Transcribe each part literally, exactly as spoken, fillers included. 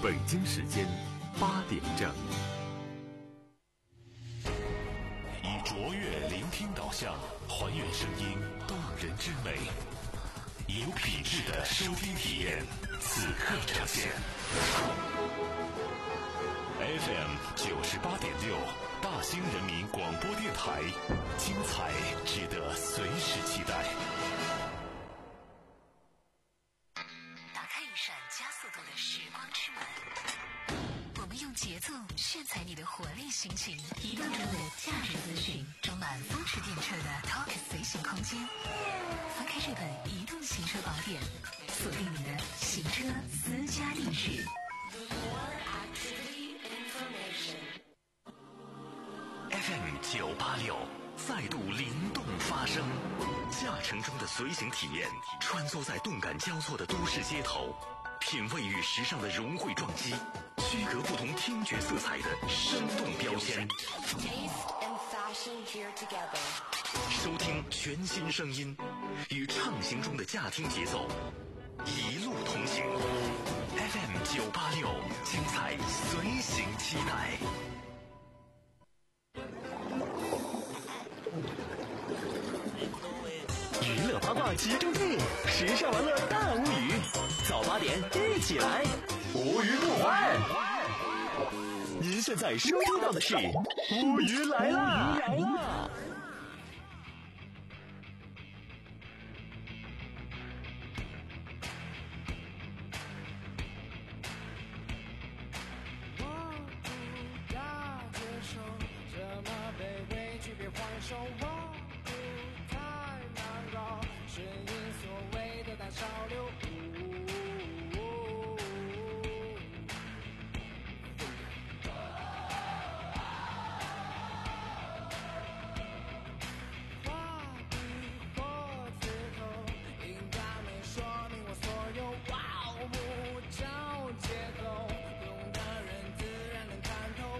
北京时间八点整。 以卓越聆听导向，还原声音动人之美，以有品质的收听体验，此刻呈现。F M 九十八点六，大兴人民广播电台，精彩值得随时期待。 打开一扇加速度的时光之门，我们用节奏炫彩你的活力心情，移动中的价值资讯，装满风驰电掣的 Talk 随行空间。翻开这本移动行车宝典，锁定你的行车私家地址。 F M 九八六再度灵动发声，驾乘中的随行体验，穿梭在动感交错的都市街头，品味与时尚的融汇撞击，区隔不同听觉色彩的生动标签。收听全新声音，与畅行中的驾听节奏，一路同行。F M 九八六，精彩随行期待。 娱乐八卦集中地，时尚玩乐大无语。早八点一起来，无语不欢。您现在收听到的是无语来啦！来啦！ 我不要接受这么卑微，去别还手。我不太难搞，顺应所谓的大潮流。画笔或刺头，应该没说明我所有。哇哦，不找借口，懂的人自然能看透。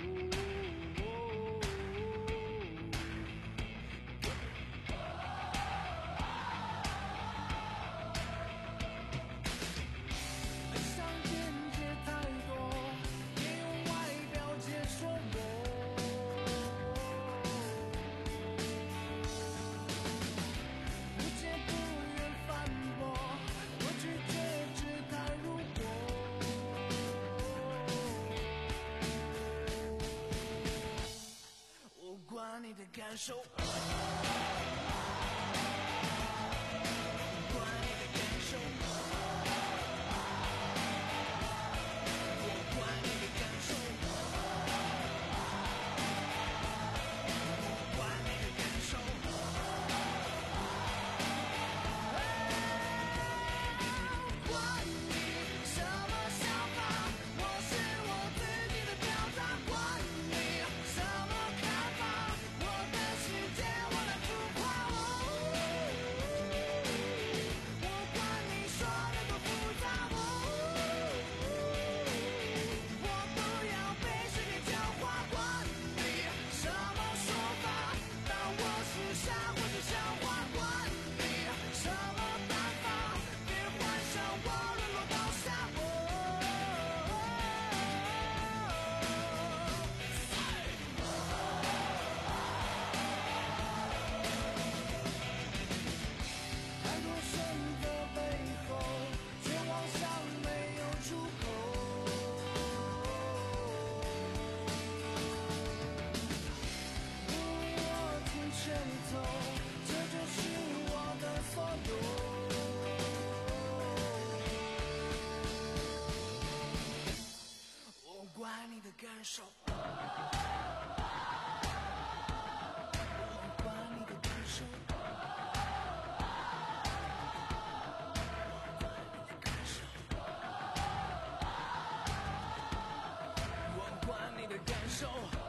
想见解太多，别用外表解说我。不解不愿反驳，我拒绝只谈如果。我管你的感受。感受，我管你的感受，我管你的感受，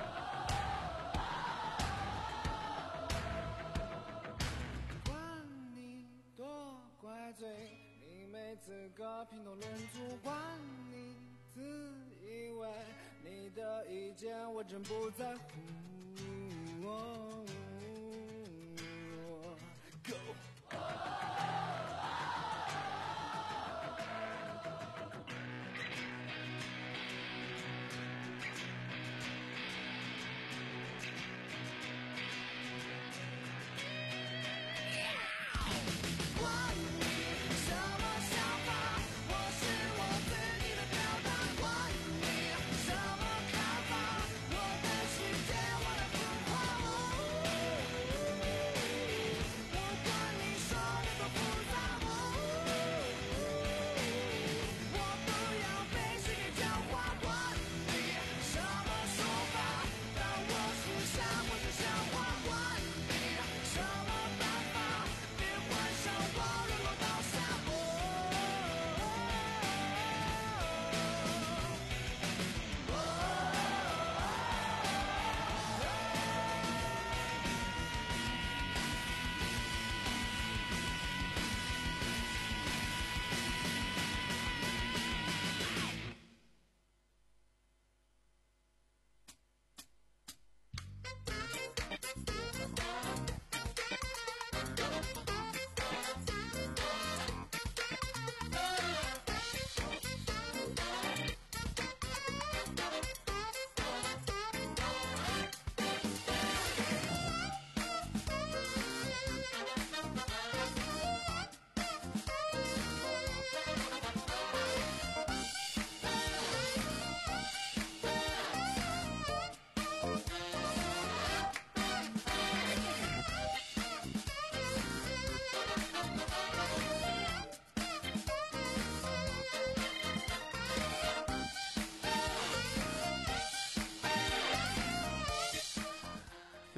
管你多怪罪，你没资格评头论足，管你自以为你的意见我真不在乎。哦哦 Go。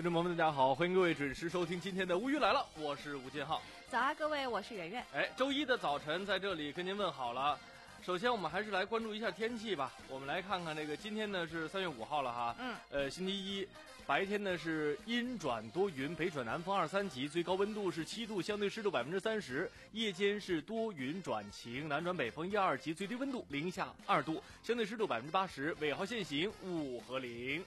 观众朋友们，大家好，欢迎各位准时收听今天的《乌鱼来了》，我是吴建浩。 早啊，各位，我是圆圆。 哎，周一的早晨在这里跟您问好了。首先，我们还是来关注一下天气吧。我们来看看这个，今天呢是三月五号了哈， 嗯， 呃，星期一，白天呢是阴转多云，北转南风二三级，最高温度是七度，相对湿度百分之三十。夜间是多云转晴，南转北风一二级，最低温度零下二度，相对湿度百分之八十。尾号限行，雾和零。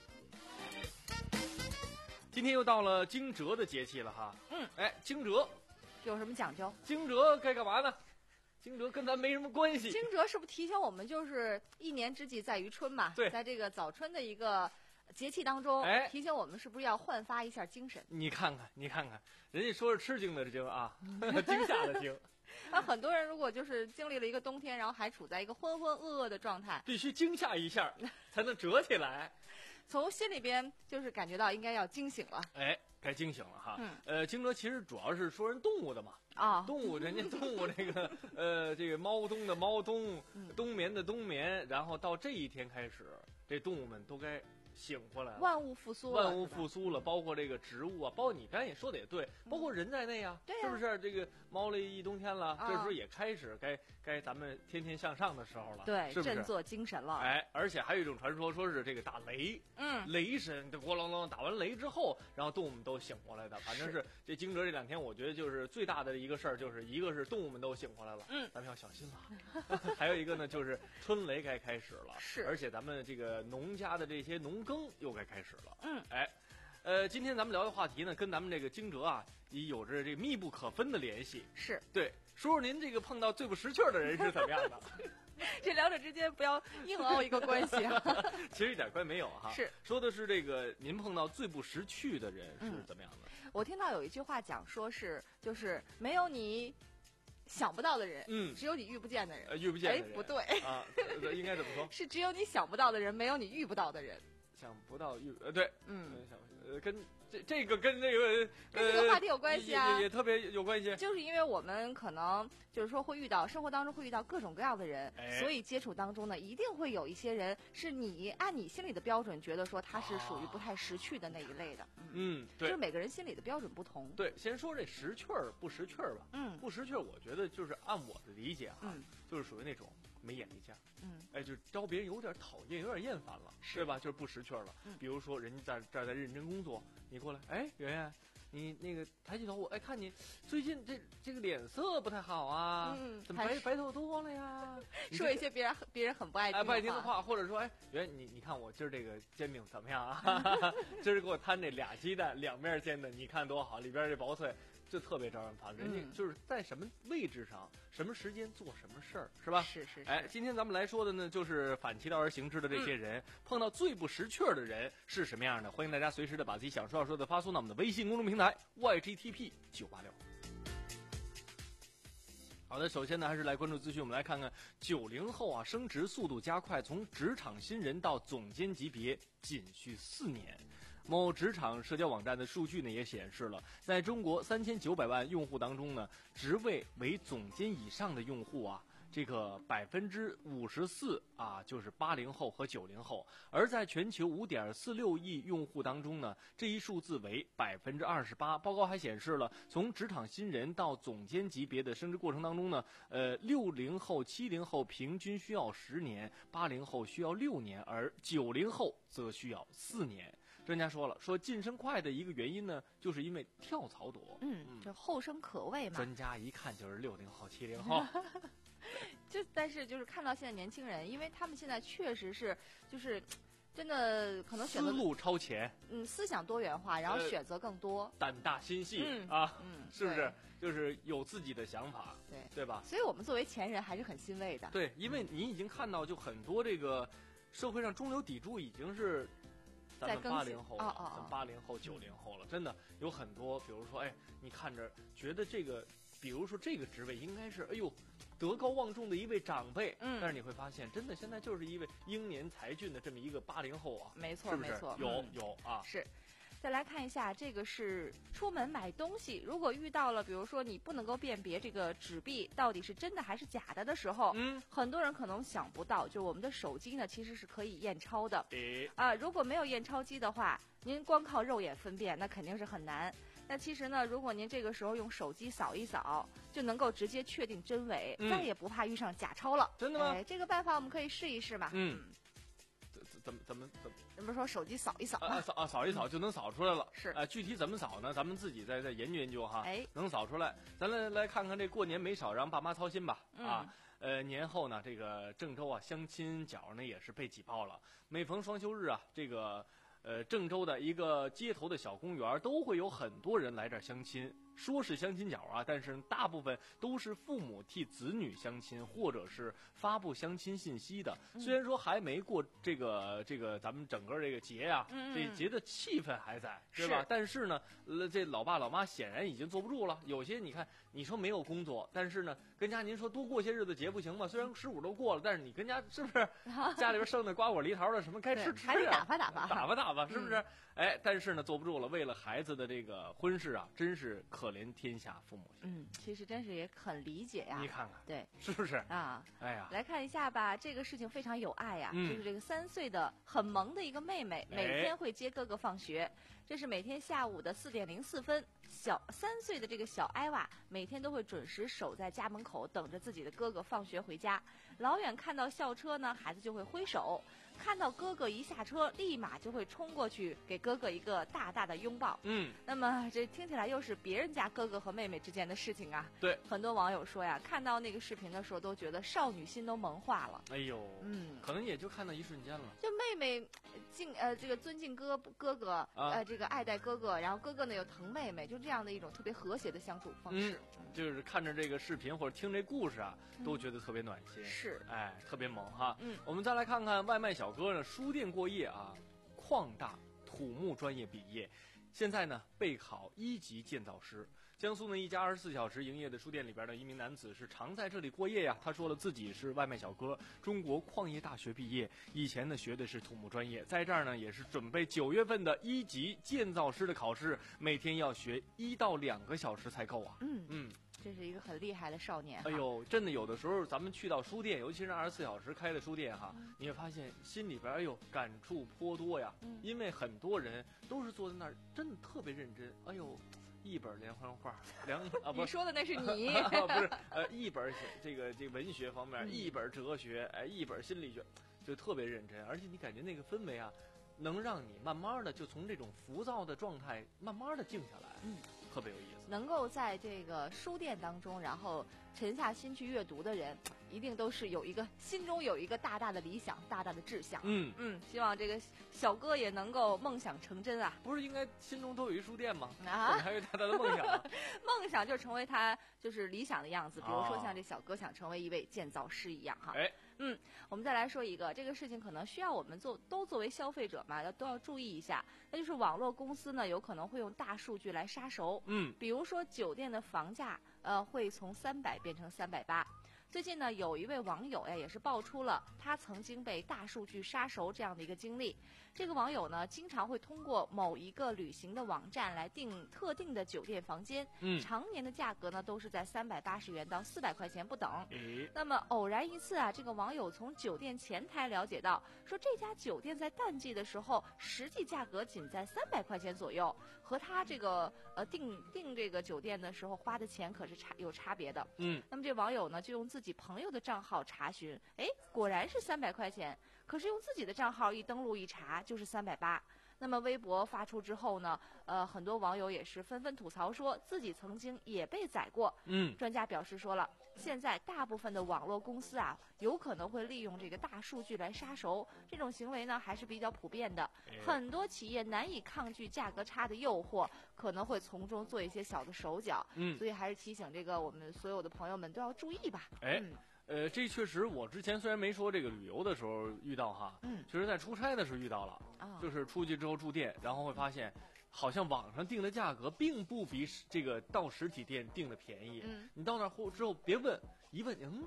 今天又到了惊蛰的节气了哈， 嗯， 哎，惊蛰有什么讲究？ 惊蛰该干嘛呢？惊蛰跟咱没什么关系。 惊蛰是不是提醒我们，就是一年之计在于春嘛？ 对， 在这个早春的一个节气当中， 哎， 提醒我们是不是要焕发一下精神？ 你看看，你看看，人家说是吃惊的惊啊，惊吓的惊。 那很多人如果就是经历了一个冬天，然后还处在一个浑浑噩噩的状态， 必须惊吓一下才能折起来。 从心里边就是感觉到应该要惊醒了。 哎，该惊醒了哈。 嗯， 呃，惊蛰其实主要是说人动物的嘛。 啊、哦， 动物，人家动物这个呃，这个猫冬的猫冬，冬眠的冬眠，然后到这一天开始，这动物们都该醒过来了， 万物复苏了， 万物复苏了，包括这个植物啊，包括你刚才也说的也对，包括人在内啊， 对呀、 是不是？这个猫了一冬天了， 啊、 这时候也开始该该咱们天天向上的时候了， 对， 是不是振作精神了。 哎，而且还有一种传说，说是这个打雷， 嗯， 雷神这咣啷啷打完雷之后，然后动物们都醒过来的。反正是这惊蛰这两天，我觉得就是最大的一个事儿，就是一个是动物们都醒过来了， 嗯， 咱们要小心了。还有一个呢，就是春雷该开始了， 是， 而且咱们这个农家的这些农耕又该开始了， 嗯， 哎，呃，今天咱们聊的话题呢，跟咱们这个惊蛰啊，也有着这密不可分的联系。 是对，说说您这个碰到最不识趣的人是怎么样的？ 这两者之间不要硬凹一个关系啊。 其实一点关系没有哈。 是说的是这个您碰到最不识趣的人是怎么样的？ 嗯、我听到有一句话讲说是就是没有你想不到的人， 嗯， 只有你遇不见的人。 呃，遇不见的人。 哎，不对啊，应该怎么说？ 是只有你想不到的人，没有你遇不到的人。 想不到遇呃对， 嗯， 想呃跟这这个跟这个跟这个话题有关系啊， 也也, 也特别有关系。 就是因为我们可能就是说会遇到生活当中会遇到各种各样的人， 哎、 所以接触当中呢，一定会有一些人是你按你心里的标准觉得说他是属于不太识趣的那一类的。 啊、嗯，对， 就是每个人心里的标准不同。 对，先说这识趣儿不识趣儿吧。 嗯， 不识趣儿，我觉得就是按我的理解啊， 嗯， 就是属于那种没眼力见儿。 嗯， 哎，就招别人有点讨厌，有点厌烦了，对吧？就是不识趣儿了。 嗯， 比如说人家在这儿在认真工作，你过来，哎，圆圆，你那个抬起头，我哎看你最近这这个脸色不太好啊， 嗯， 怎么白白头多了呀？ 说一些别人别人很不爱听的话，哎，不爱听的话，或者说，哎，圆你你看我今儿这个煎饼怎么样啊？今儿给我摊这俩鸡蛋，两面煎的，你看多好，里边这薄脆。就特别招人烦，人家就是在什么位置上、嗯、什么时间做什么事儿，是吧？ 是是是。 哎，今天咱们来说的呢，就是反其道而行之的这些人，嗯、碰到最不识趣儿的人是什么样的？欢迎大家随时的把自己想说要说的发送到我们的微信公众平台 Y G T P 九八六。好的，首先呢，还是来关注资讯。我们来看看九零后啊，升职速度加快，从职场新人到总监级别仅需四年。某职场社交网站的数据呢也显示了，在中国三千九百万用户当中呢，职位为总监以上的用户啊，这个百分之五十四啊，就是八零后和九零后；而在全球五点四六亿用户当中呢，这一数字为百分之二十八。报告还显示了，从职场新人到总监级别的升职过程当中呢，呃，六零后、七零后平均需要十年，八零后需要六年，而九零后则需要四年。专家说了，说晋升快的一个原因呢，就是因为跳槽多。 嗯，就后生可畏嘛。 专家一看就是六零后、七零后。 就但是就是看到现在年轻人，因为他们现在确实是就是真的可能选择思路超前， 嗯，思想多元化，然后选择更多，呃、 胆大心细、 嗯、 啊， 嗯， 是不是？就是有自己的想法， 对对吧？ 所以我们作为前人还是很欣慰的。 对，因为你已经看到，就很多这个社会上中流砥柱已经是。咱们八零后了， 哦、 咱八零后、九零后了，真的有很多，比如说，哎，你看着觉得这个，比如说这个职位应该是，哎呦，德高望重的一位长辈， 嗯， 但是你会发现，真的现在就是一位英年才俊的这么一个八零后啊， 没错， 是不是？ 没错， 有、 嗯、 有啊， 是。 再来看一下，这个是出门买东西，如果遇到了比如说你不能够辨别这个纸币到底是真的还是假的的时候， 嗯， 很多人可能想不到，就我们的手机呢其实是可以验钞的。 诶， 啊，如果没有验钞机的话，您光靠肉眼分辨那肯定是很难。那其实呢，如果您这个时候用手机扫一扫，就能够直接确定真伪， 嗯、 再也不怕遇上假钞了。 真的吗？ 哎，这个办法我们可以试一试嘛。 嗯。怎么怎么怎么？ 人不是说手机扫一扫吗？ 啊，扫啊，扫一扫就能扫出来了。 是， 啊，具体怎么扫呢？咱们自己再再研究研究哈。 哎， 能扫出来，咱来来看看这过年没少让爸妈操心吧。 嗯、 啊，呃，年后呢，这个郑州啊，相亲角呢也是被挤爆了。每逢双休日啊，这个呃郑州的一个街头的小公园都会有很多人来这儿相亲。说是相亲角啊，但是大部分都是父母替子女相亲，或者是发布相亲信息的。虽然说还没过这个这个咱们整个这个节呀、啊， 嗯、 这节的气氛还在，对吧？但是呢，呃，这老爸老妈显然已经坐不住了。有些你看，你说没有工作，但是呢，跟家您说多过些日子节不行吗？虽然十五都过了，但是你跟家是不是家里边剩的瓜果梨桃的什么该吃吃啊？ 还得打发打发， 打发打发，是不是？ 嗯、 哎，但是呢，坐不住了，为了孩子的这个婚事啊，真是可怜天下父母心。 嗯，其实真是也很理解呀。 你看看， 对， 是不是啊？ 哎呀， 来看一下吧，这个事情非常有爱呀， 嗯、 就是这个三岁的很萌的一个妹妹，每天会接哥哥放学。哎、这是每天下午的四点零四分，小三岁的这个小艾娃每天都会准时守在家门口，等着自己的哥哥放学回家。老远看到校车呢，孩子就会挥手。看到哥哥一下车，立马就会冲过去给哥哥一个大大的拥抱。 嗯， 那么这听起来又是别人家哥哥和妹妹之间的事情啊。 对， 很多网友说呀，看到那个视频的时候都觉得少女心都萌化了。 哎呦， 嗯， 可能也就看到一瞬间了。 就妹妹敬呃这个尊敬哥哥哥， 啊、 呃这个爱戴哥哥，然后哥哥呢又疼妹妹，就这样的一种特别和谐的相处方式。 嗯，就是看着这个视频或者听这故事啊，嗯、都觉得特别暖心。 是， 哎，特别萌哈。 嗯， 我们再来看看外卖小哥呢，书店过夜啊，矿大土木专业毕业，现在呢备考一级建造师。江苏呢一家二十四小时营业的书店里边的一名男子是常在这里过夜呀。他说了自己是外卖小哥，中国矿业大学毕业，以前呢学的是土木专业，在这儿呢也是准备九月份的一级建造师的考试，每天要学一到两个小时才够啊。 嗯嗯。 这是一个很厉害的少年。 哎呦，真的有的时候咱们去到书店，尤其是二十四小时开的书店哈，嗯、你会发现心里边哎呦感触颇多呀。 嗯、 因为很多人都是坐在那儿，真的特别认真。哎呦，一本连环画，两啊不， 你说的那是你， 不是呃一本这个这个文学方面，嗯、一本哲学，哎一本心理学，就特别认真，而且你感觉那个氛围啊，能让你慢慢的就从这种浮躁的状态慢慢的静下来。 嗯。 特别有意思， 能够在这个书店当中，然后沉下心去阅读的人，一定都是有一个心中有一个大大的理想、大大的志向。 嗯嗯，希望这个小哥也能够梦想成真啊！ 不是应该心中都有一书店吗？ 啊， 还有大大的梦想、啊， 梦想就是成为他就是理想的样子。比如说像这小哥想成为一位建造师一样哈。 哎， 嗯，我们再来说一个，这个事情可能需要我们做都作为消费者嘛，要都要注意一下。那就是网络公司呢，有可能会用大数据来杀熟。 嗯， 比如说酒店的房价，呃，会从三百变成三百八。最近呢，有一位网友呀，也是爆出了他曾经被大数据杀熟这样的一个经历。这个网友呢，经常会通过某一个旅行的网站来订特定的酒店房间， 嗯， 常年的价格呢都是在三百八十元到四百块钱不等。 诶， 那么偶然一次啊，这个网友从酒店前台了解到，说这家酒店在淡季的时候，实际价格仅在三百块钱左右，和他这个呃订订这个酒店的时候花的钱可是差有差别的。 嗯， 那么这网友呢，就用自己朋友的账号查询，哎，果然是三百块钱。可是用自己的账号一登录一查，就是三百八。那么微博发出之后呢，呃，很多网友也是纷纷吐槽说自己曾经也被宰过。 嗯， 专家表示说了，现在大部分的网络公司啊，有可能会利用这个大数据来杀熟，这种行为呢还是比较普遍的。很多企业难以抗拒价格差的诱惑，可能会从中做一些小的手脚。 嗯， 所以还是提醒这个我们所有的朋友们都要注意吧。 哎。 嗯呃，这确实，我之前虽然没说这个旅游的时候遇到哈， 嗯， 确实在出差的时候遇到了， 啊， 就是出去之后住店，然后会发现，好像网上订的价格并不比这个到实体店订的便宜。 嗯， 你到那后之后别问，一问，嗯，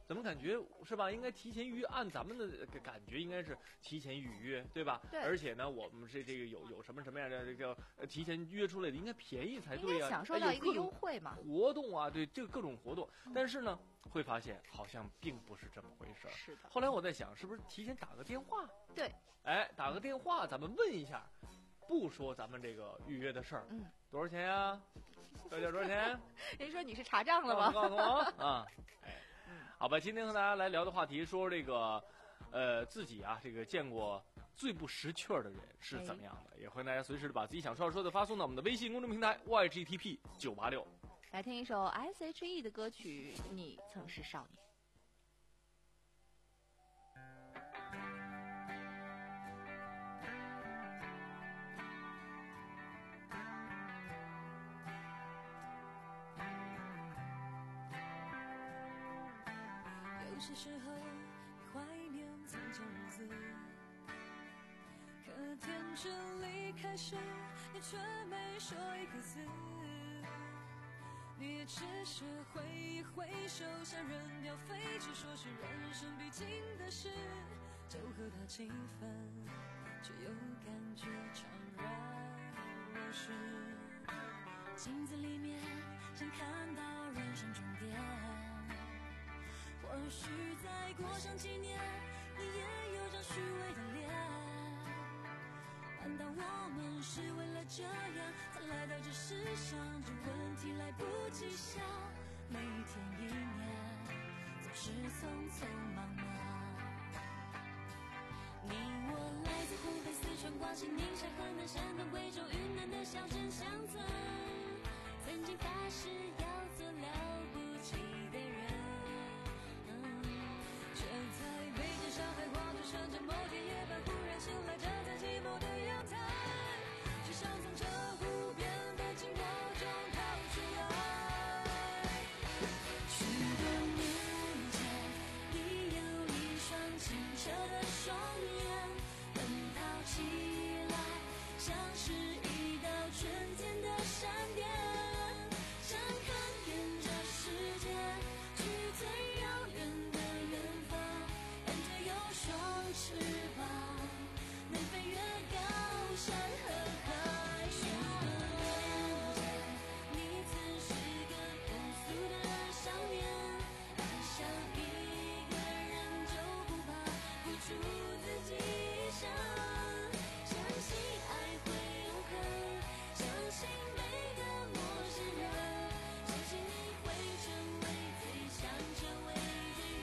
怎么感觉是吧？应该提前预约，按咱们的感觉应该是提前预约，对吧？ 对。 而且呢，我们是这个有有什么什么样的这个呃提前约出来的，应该便宜才对呀、啊， 享受到一个优惠嘛， 活动啊，对，这个各种活动。嗯、但是呢，会发现好像并不是这么回事。 是的。 后来我在想，是不是提前打个电话？ 对。 哎，打个电话，咱们问一下，不说咱们这个预约的事儿， 嗯， 多少钱呀、啊？这叫多少钱？ 人说你是查账了吗？ 告诉我啊！哎，好吧，今天和大家来聊的话题，说这个，呃，自己啊，这个见过最不识趣儿的人是怎么样的？哎、也欢迎大家随时的把自己想说的说的发送到我们的微信公众平台 Y G T P 九八六。 来听一首 S H E 的歌曲《你曾是少年》。 有些时候怀念从前日子，可天真离开时，你却没说一个字。你也只是挥一挥手，像扔掉废纸，说是人生必经的事，就和他气氛，却又感觉怅然若失。镜子里面想看到人生终点，或许再过上几年，你也有张虚伪的脸。难道我们是为了这样才来到这世上？这问题来不及想，每天一年总是匆匆忙忙。你我来自湖北、四川、广西、宁夏、河南、山东、贵州、云南的小镇乡村，曾经发誓要做了不起的人，却在北京、上海、广州、深圳某天夜半忽然醒来，站在寂寞的阳台，只想从这无边的寂寞中逃出来。许多年前，你有一双清澈的双眼，奔跑起来像是一道春天的闪电，想看遍这世界，去最遥远的远方，感觉有双翅膀，能飞越高山和海。许多年前，你曾是个朴素的少年，爱上一个人就不怕付出自己一生，相信爱会永恒，相信每个陌生人，相信你会成为最想成为的人。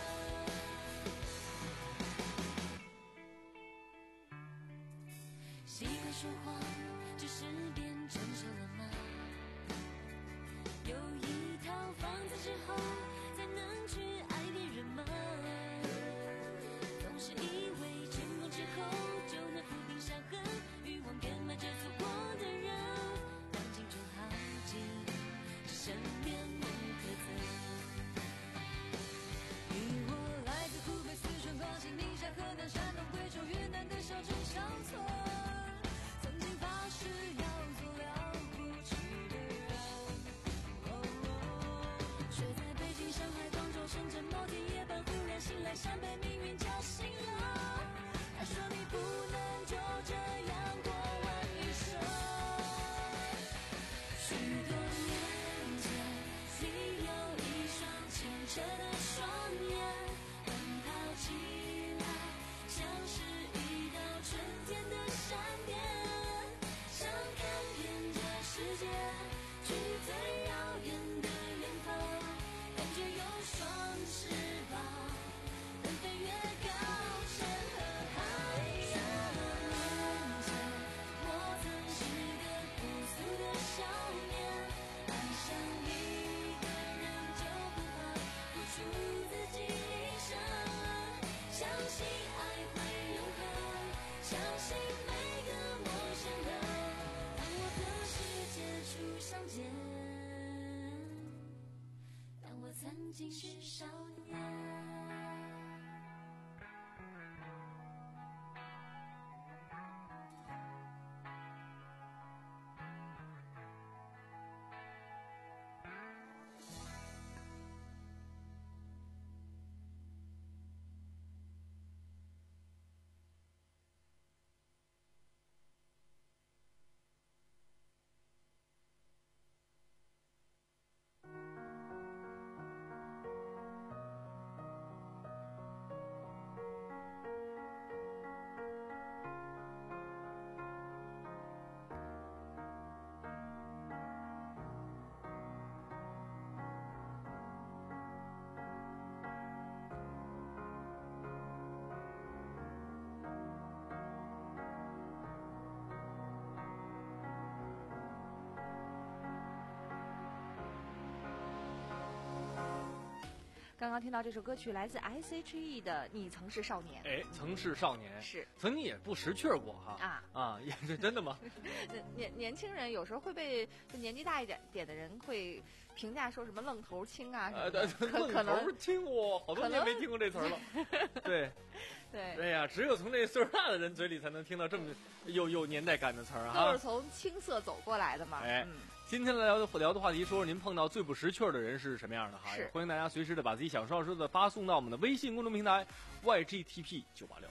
习惯说谎，只是变成熟了吗？有一套房子之后，才能去爱别人吗？总是以为成功之后就能抚平伤痕，欲望变卖着错过的人，当青春耗尽，只剩面目可憎。你我来自湖北、四川、广西、宁夏、河南、山东、贵州、云南的小镇乡村，曾经发誓要做了不起的人，却在北京、上海、广州、深圳某天夜半忽然醒来，像被命运叫醒了。他说你不能就这样过完一生。许多年前，你有一双清澈的双眼，奔跑起来像是一道春天的闪电，想看遍这世界，去最遥远的远方，感觉有双翅膀，能飞越高山和海。许多年前，我曾是个朴素的少年，爱上一个人就不怕付出自己一生，相信爱会永恒，相信每个陌生人，当我和世界初相见，当我曾经是少年。 刚刚听到这首歌曲来自 S H E 的《你曾是少年》。 哎，曾是少年， 是曾经也不识趣过哈。 啊啊，也是真的吗？ 年年轻人有时候会被就年纪大一点点的人会评价说什么愣头青啊什么的， 呃， 可愣可能头青我好多年没听过这词儿了。对， 对， 哎呀，只有从这岁数大的人嘴里才能听到这么有有年代感的词儿啊。 都是从青涩走过来的嘛。 哎嗯， 今天来聊的聊的话题，说说您碰到最不识趣儿的人是什么样的哈？ 是也欢迎大家随时的把自己想说的说的发送到我们的微信公众平台 Y G T P 九八六。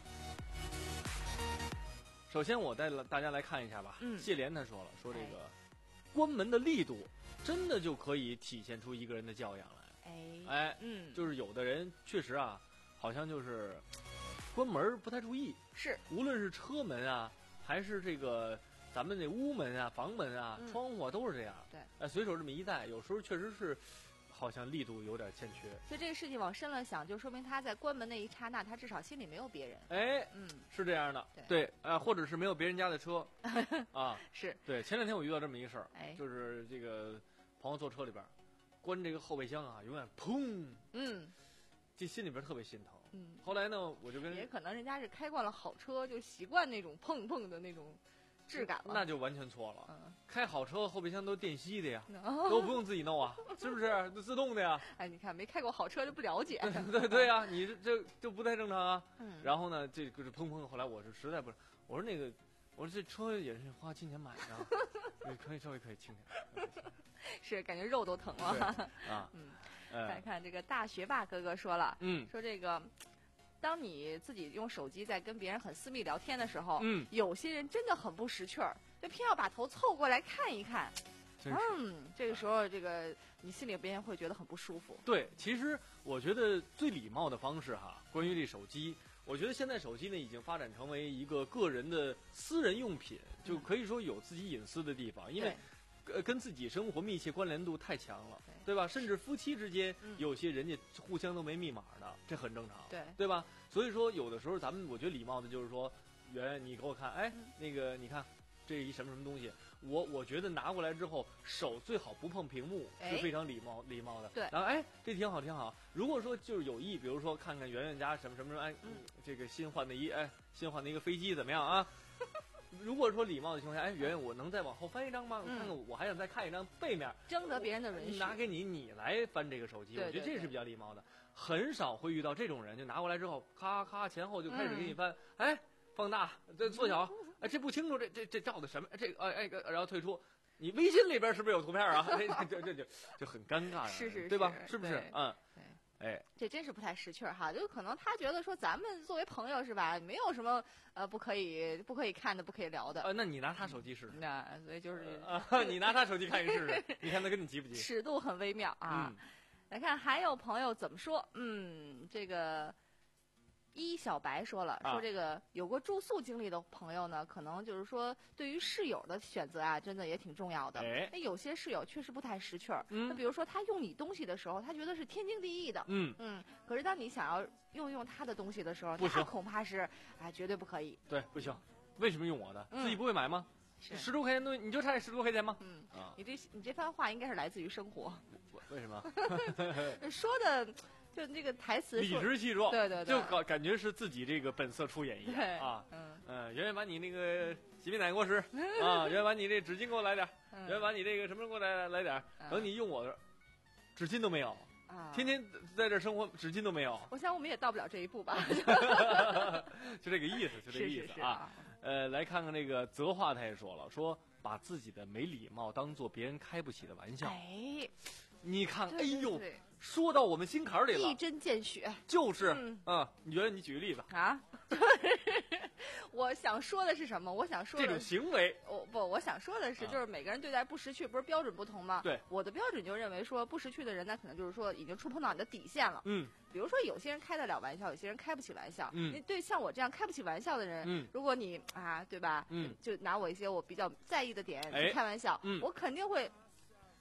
首先，我带大家来看一下吧。 嗯谢莲他说了，说这个哎关门的力度，真的就可以体现出一个人的教养来。 哎哎， 嗯， 就是有的人确实啊，好像就是关门不太注意， 是无论是车门啊，还是这个咱们这屋门啊、房门啊、 嗯窗户啊，都是这样。 对， 哎，随手这么一带，有时候确实是好像力度有点欠缺。 所以这个事情往深了想，就说明他在关门那一刹那，他至少心里没有别人。 哎， 嗯， 是这样的。 对对，呃，或者是没有别人家的车啊。 是， 对，前两天我遇到这么一个事儿， 哎就是这个朋友坐车里边，关这个后备箱啊，永远砰， 嗯这心里边特别心疼。 嗯， 后来呢，我就跟也可能人家是开惯了好车，就习惯那种碰碰的那种质感了。 那就完全错了。 嗯， 开好车后备箱都电吸的呀， 哦都不用自己弄啊，是不是？都自动的呀。 哎，你看没开过好车就不了解。 对对呀、你这这就不太正常啊。 嗯， 然后呢，这个是砰砰，后来我是实在不是，我说那个，我说这车也是花金钱买的，你可以稍微可以轻点。 是感觉肉都疼了。 对啊， 嗯， 呃再看这个大学霸哥哥说了， 嗯说这个，当你自己用手机在跟别人很私密聊天的时候， 嗯， 有些人真的很不识趣儿，就偏要把头凑过来看一看。 真是。 嗯，这个时候这个你心里边会觉得很不舒服。 对，其实我觉得最礼貌的方式哈，关于这手机，我觉得现在手机呢已经发展成为一个个人的私人用品，就可以说有自己隐私的地方，因为呃跟自己生活密切关联度太强了， 对对吧？甚至夫妻之间嗯有些人家互相都没密码的，这很正常， 对对吧？所以说有的时候咱们我觉得礼貌的就是说，圆圆你给我看，哎嗯， 那个你看。这一什么什么东西，我我觉得拿过来之后，手最好不碰屏幕， 哎是非常礼貌礼貌的。 对然后哎，这挺好挺好。如果说就是有意，比如说看看圆圆家什么什么什么，哎， 嗯这个新换的一哎新换的一个飞机怎么样啊？如果说礼貌的情况下，哎，圆圆我能再往后翻一张吗？我嗯看看，我还想再看一张背面。 征得别人的允许。 拿给你，你来翻这个手机， 对对对我觉得这是比较礼貌的。很少会遇到这种人，就拿过来之后，咔咔前后就开始给你翻，哎，放大，再缩小，哎，这不清楚，这这这照的什么？这个哎哎，然后退出。你微信里边是不是有图片啊？这这这就就很尴尬了， 是是对吧？ 是是不是对？ 嗯， 对， 哎， 这真是不太识趣儿哈，就可能他觉得说咱们作为朋友是吧，没有什么呃不可以不可以看的，不可以聊的。 呃，那你拿他手机试试那所以就是啊，你拿他手机看一试试，你看他跟你急不急？ 尺度很微妙啊。 嗯， 来看还有朋友怎么说，嗯，这个一小白说了， 啊说这个有过住宿经历的朋友呢，可能就是说对于室友的选择啊，真的也挺重要的。 哎那有些室友确实不太识趣儿， 嗯那比如说他用你东西的时候，他觉得是天经地义的， 嗯， 嗯，可是当你想要用用他的东西的时候， 不行他恐怕是啊，绝对不可以。 对，不行，为什么用我的？ 嗯自己不会买吗？ 是十多块钱东西，你就差这十多块钱吗？ 嗯， 啊， 你这你这番话应该是来自于生活， 我为什么？ 说的就那个台词理说直气壮， 对对对就感感觉是自己这个本色出演一样对啊。 嗯嗯，圆圆把你那个洗面奶给我使啊，圆圆把你这纸巾给我来点儿， 嗯圆圆把你这个什么给我来来点儿， 嗯等你用我的，纸巾都没有， 啊， 天天在这生活，纸巾都没有， 我想我们也到不了这一步吧， 就这个意思，就这个是意思啊。 是是啊， 呃，来看看这个泽话，他也说了，说把自己的没礼貌当做别人开不起的玩笑。 哎， 你看， 对哎呦， 对说到我们心坎儿里了， 对一针见血就是嗯啊，你觉得你举个例子， 啊！我想说的是什么？我想说这种的是。 行为， 我不，我想说的是， 啊就是每个人对待不识趣不是标准不同吗？ 对， 我的标准就认为说不识趣的人，那可能就是说已经触碰到你的底线了。 嗯比如说有些人开得了玩笑，有些人开不起玩笑。 嗯你对像我这样开不起玩笑的人， 嗯如果你啊，对吧？ 嗯， 就拿我一些我比较在意的点哎去开玩笑， 嗯我肯定会。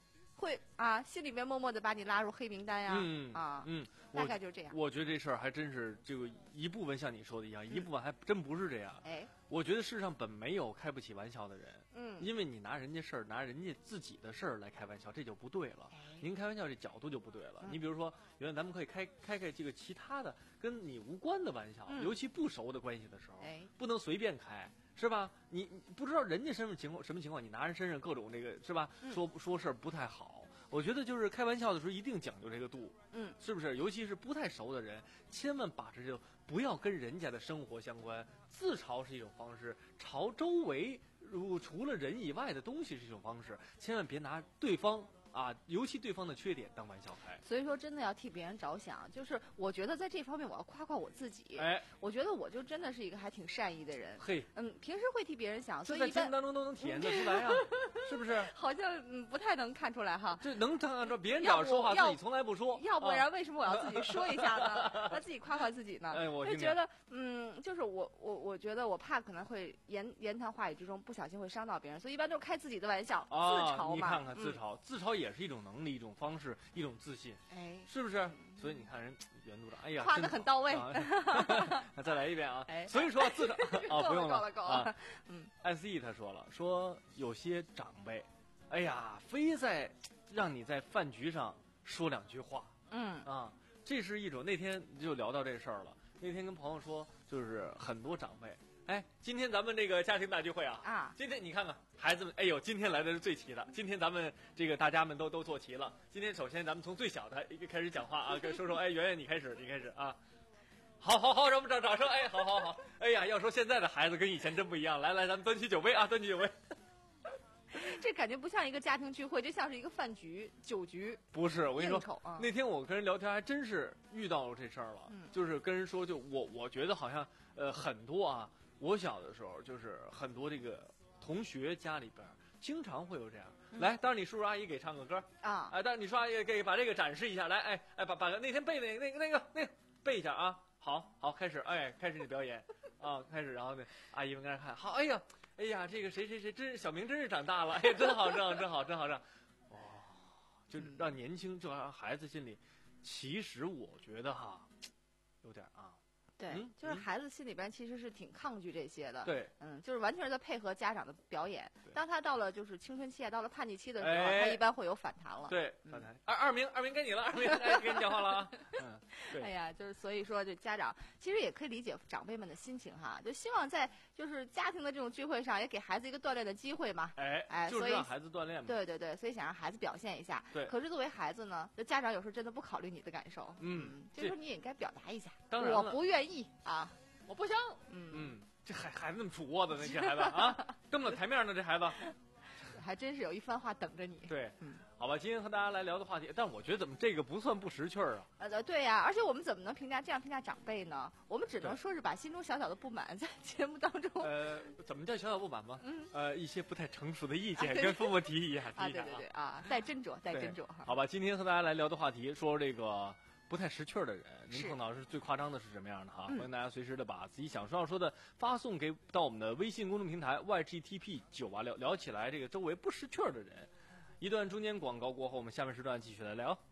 会啊，心里面默默的把你拉入黑名单呀， 嗯啊， 嗯， 大概就是这样。 我觉得这事儿还真是这个一部分像你说的一样，一部分还真不是这样。 哎， 我觉得世上本没有开不起玩笑的人， 嗯， 因为你拿人家事儿，拿人家自己的事儿来开玩笑，这就不对了。您开玩笑这角度就不对了。你比如说，原来咱们可以开开开这个其他的跟你无关的玩笑，尤其不熟的关系的时候，不能随便开。是吧？你你不知道人家身份情况什么情况，你拿人身上各种这个是吧？说说事儿不太好。我觉得就是开玩笑的时候一定讲究这个度，嗯，是不是？尤其是不太熟的人，千万把持这个，不要跟人家的生活相关。自嘲是一种方式，嘲周围如除了人以外的东西是一种方式，千万别拿对方。啊，尤其对方的缺点当玩笑开， 所以说真的要替别人着想。就是我觉得在这方面我要夸夸我自己。 哎， 我觉得我就真的是一个还挺善意的人。 嘿， 嗯，平时会替别人想，所以在节目当中都能体现得出来啊，是不是？ 好像嗯不太能看出来哈。 这能看出别人只要说话，自己从来不说。 要不然为什么我要自己说一下呢？要自己夸夸自己呢？ 哎，我就觉得嗯，就是我我我觉得我怕可能会言言谈话语之中不小心会伤到别人，所以一般都是开自己的玩笑，自嘲嘛。 你看看自嘲，自嘲也是一种能力。一种方式，一种自信， 哎， 是不是？所以你看人袁组长，哎呀， 夸得很到位。 那再来一遍啊！所以说自嘲啊，不用了，够了， 啊。嗯 ，S E 他说了，说有些长辈，哎呀，非在让你在饭局上说两句话，嗯啊，这是一种。那天就聊到这事儿了。那天跟朋友说，就是很多长辈。哎，今天咱们这个家庭大聚会啊，啊，今天你看看孩子们，哎呦，今天来的是最齐的。今天咱们这个大家们都都坐齐了。今天首先咱们从最小的一个开始讲话啊，跟说说，哎，圆圆你开始，你开始啊。好好好，让我们掌掌声，哎，好好好，哎呀，要说现在的孩子跟以前真不一样。来来，咱们端起酒杯啊，端起酒杯。 这感觉不像一个家庭聚会，这像是一个饭局、酒局。 不是，我跟你说， 啊、 那天我跟人聊天还真是遇到了这事儿了，嗯、就是跟人说，就我我觉得好像呃很多啊。我小的时候就是很多这个同学家里边经常会有这样，嗯、来，当然你叔叔阿姨给唱个歌啊，哎，当然你叔叔阿姨给把这个展示一下，来，哎哎，把把那天背的那个那个那个背一下啊，好好开始，哎，开始你表演啊，开始，然后呢，阿姨们跟那看，好，哎呀，哎呀，这个谁谁谁真小明真是长大了，哎呀，真好，真好，真好，真好，真好，哦，就让年轻就让孩子心里，其实我觉得哈，有点啊。 对，嗯、就是孩子心里边其实是挺抗拒这些的。 对， 嗯，就是完全是在配合家长的表演。当他到了就是青春期啊，到了叛逆期的时候，哎、他一般会有反弹了。 对，反弹。二二明，二明该你了，二明该给你讲话了啊。嗯，对。 哎呀，就是所以说，这家长其实也可以理解长辈们的心情哈，就希望在就是家庭的这种聚会上，也给孩子一个锻炼的机会嘛。 哎哎， 就是让孩子锻炼嘛。 对对对，所以想让孩子表现一下。 对。 可是作为孩子呢，这家长有时候真的不考虑你的感受。 嗯。 就是说你也应该表达一下。 当然我不愿意啊。 我不想，嗯嗯，这孩孩子那么杵窝子呢，这孩子啊，登了台面呢，这孩子， 还真是有一番话等着你。 对，嗯，好吧，今天和大家来聊的话题，但我觉得怎么这个不算不识趣儿啊？ 呃，对呀、啊，而且我们怎么能评价这样评价长辈呢？我们只能说是把心中小小的不满在节目当中。 呃，怎么叫小小不满吗？嗯，呃，一些不太成熟的意见跟父母提一下， 啊，对对对啊，带斟酌，带斟酌哈。 好吧，今天和大家来聊的话题，说这个。不太识趣儿的人，您碰到是最夸张的是什么样的哈？欢迎大家随时的把自己想说要说的发送给到我们的微信公众平台 Y G T P 九八六，聊起来这个周围不识趣儿的人。一段中间广告过后，我们下面时段继续来聊。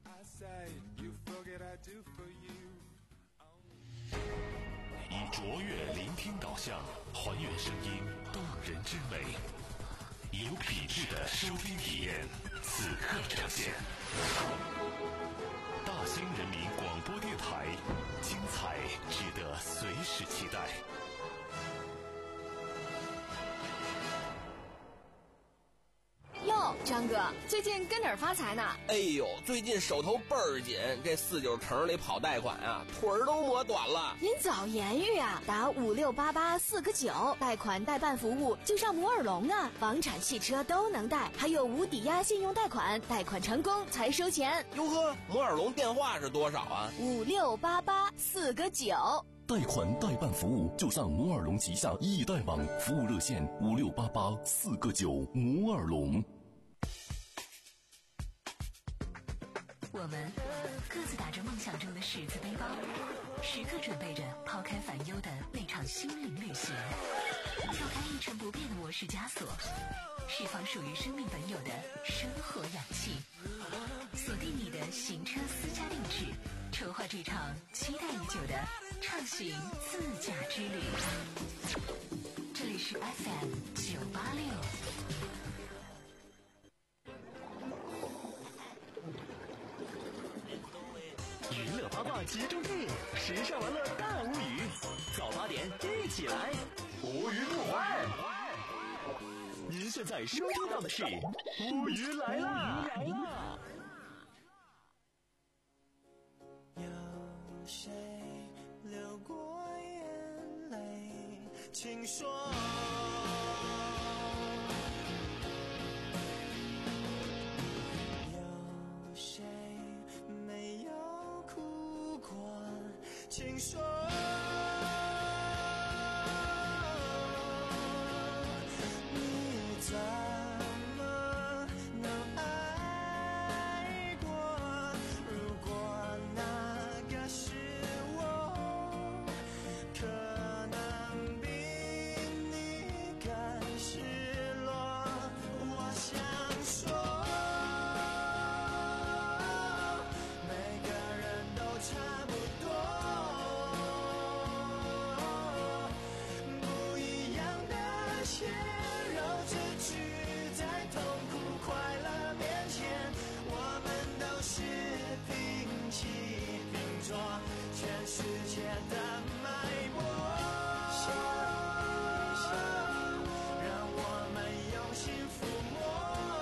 以卓越聆听导向，还原声音动人之美，有品质的收听体验，此刻呈现。大兴人民广播电台，精彩值得随时期待。 哟，张哥，最近跟哪儿发财呢？ 哎呦，最近手头倍儿紧，这四九城里跑贷款啊，腿儿都磨短了。 您早言语啊，打五六八八四个九，贷款代办服务就上摩尔龙啊，房产、汽车都能贷，还有无抵押信用贷款，贷款成功才收钱。 哟呵，摩尔龙电话是多少啊？ 五六八八四个九。 贷款代办服务就上摩尔龙旗下易贷网，服务热线五六八八四个九。摩尔龙。 我们各自打着梦想中的十字背包，时刻准备着抛开烦忧的那场心灵旅行，跳开一成不变的模式枷锁， 释放属于生命本有的生活氧气。锁定你的行车私家定制，筹划这场期待已久的畅行自驾之旅。这里是 F M 九八六。 娱乐八卦集中地，时尚玩乐大无语。早八点一起来，无语不玩。您现在收听到的是无语来啦！ 有谁流过眼泪？请说。有谁没有哭过？请说。你怎么能爱过？如果那个是我，可能比你更失落。我想说，每个人都差不多，不一样的血肉之躯，在痛苦快乐面前，我们都是平起平坐，全世界的脉搏。让我们用心抚摸，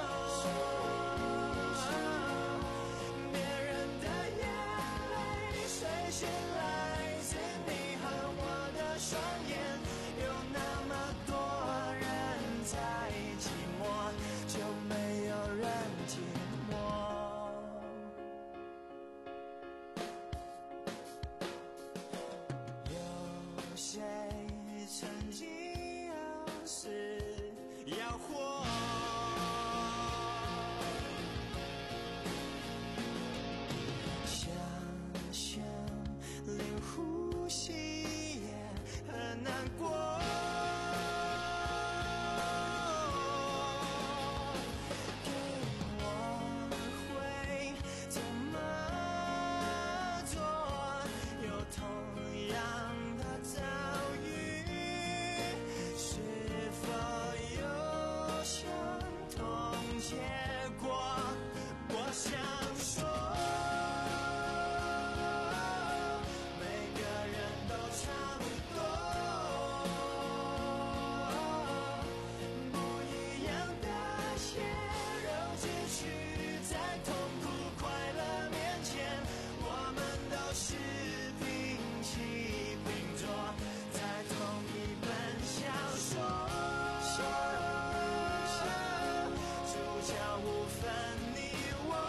别人的眼泪随时来自你和我的双眼，有那么多人在寂寞，就没有人寂寞。有谁曾经要死要活？想想连呼吸也很难过。给我会怎么做？有同样的遭遇，是否有相同结果？我想说，每个人都差不多，不一样的血肉之躯，在痛苦快乐面前，我们都是平起平坐，在同一本小说，主角无分你我。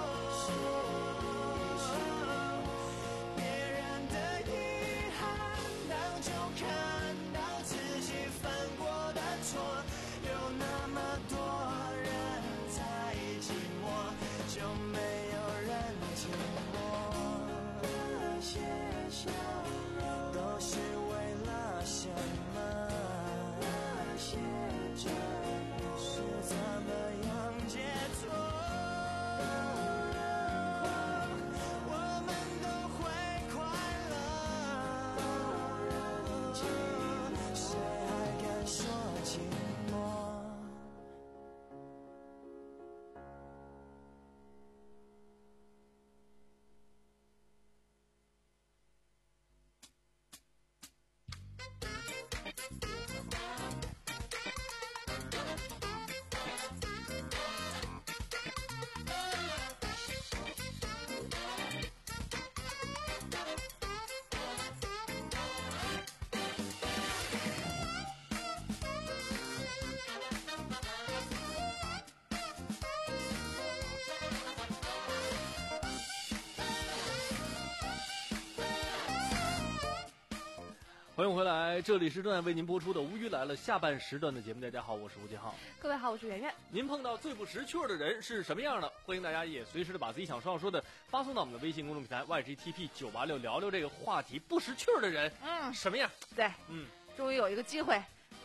别人的遗憾，当就看到自己犯过的错，有那么多人在寂寞，就没有人寂寞。那些笑容都是为了什么？那些真是怎么样解脱？我们都会快乐，谁还敢说寂寞？ 欢迎回来，这里是正在为您播出的《无语来了》下半时段的节目。大家好，我是吴金浩。 各位好，我是圆圆。 您碰到最不识趣儿的人是什么样的？欢迎大家也随时的把自己想说要说的发送到我们的微信公众平台 Y G T P 九八六，聊聊这个话题。不识趣儿的人， 嗯， 什么样？ 对， 嗯， 终于有一个机会